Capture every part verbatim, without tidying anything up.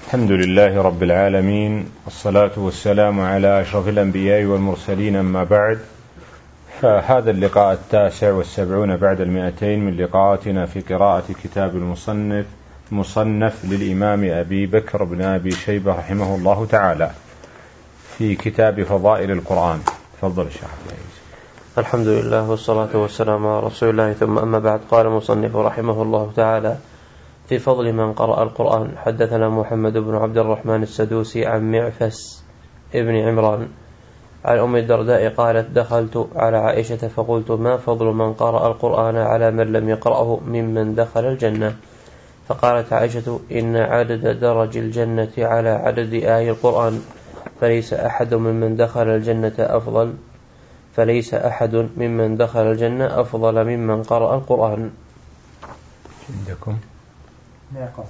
الحمد لله رب العالمين، والصلاة والسلام على أشرف الأنبياء والمرسلين، أما بعد، فهذا اللقاء التاسع والسبعون بعد المئتين من لقاءاتنا في قراءة كتاب المصنف مصنف للإمام أبي بكر بن أبي شيبة رحمه الله تعالى في كتاب فضائل القرآن. تفضل الشيخ. الحمد لله والصلاة والسلام على رسول الله، ثم أما بعد. قال المصنف رحمه الله تعالى في فضل من قرأ القرآن: حدثنا محمد بن عبد الرحمن السدوسي عن معفس ابن عمران عن أم الدرداء قالت: دخلت على عائشة فقلت: ما فضل من قرأ القرآن على من لم يقرأه ممن دخل الجنة؟ فقالت عائشة: إن عدد درج الجنة على عدد آي القرآن، فليس أحد ممن دخل الجنة أفضل فليس أحد ممن دخل الجنة أفضل ممن قرأ القرآن. عندكم ناقص.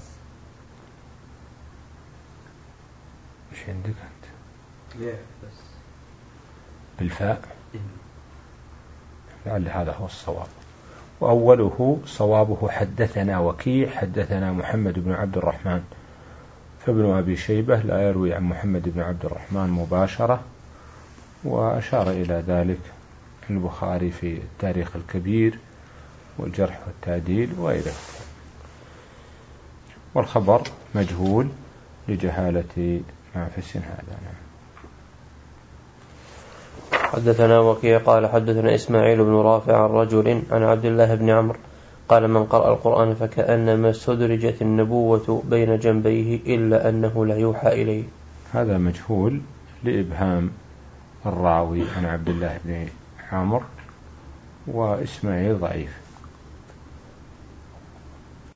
مش عندك أنت؟ ليه بس بالفاء؟ لعل هذا هو الصواب. وأوله صوابه: حدثنا وكيع حدثنا محمد بن عبد الرحمن، فابن أبي شيبة لا يروي عن محمد بن عبد الرحمن مباشرة، وأشار إلى ذلك البخاري في التاريخ الكبير والجرح والتعديل وغيره. والخبر مجهول لجهالة معفس هذا. حدثنا وكيع قال حدثنا إسماعيل بن رافع عن رجل عن عبد الله بن عمرو قال: من قرأ القرآن فكأنما استدرجت النبوة بين جنبيه إلا أنه لا يوحى إليه. هذا مجهول لإبهام الراوي عن عبد الله بن عمرو، وإسماعيل ضعيف.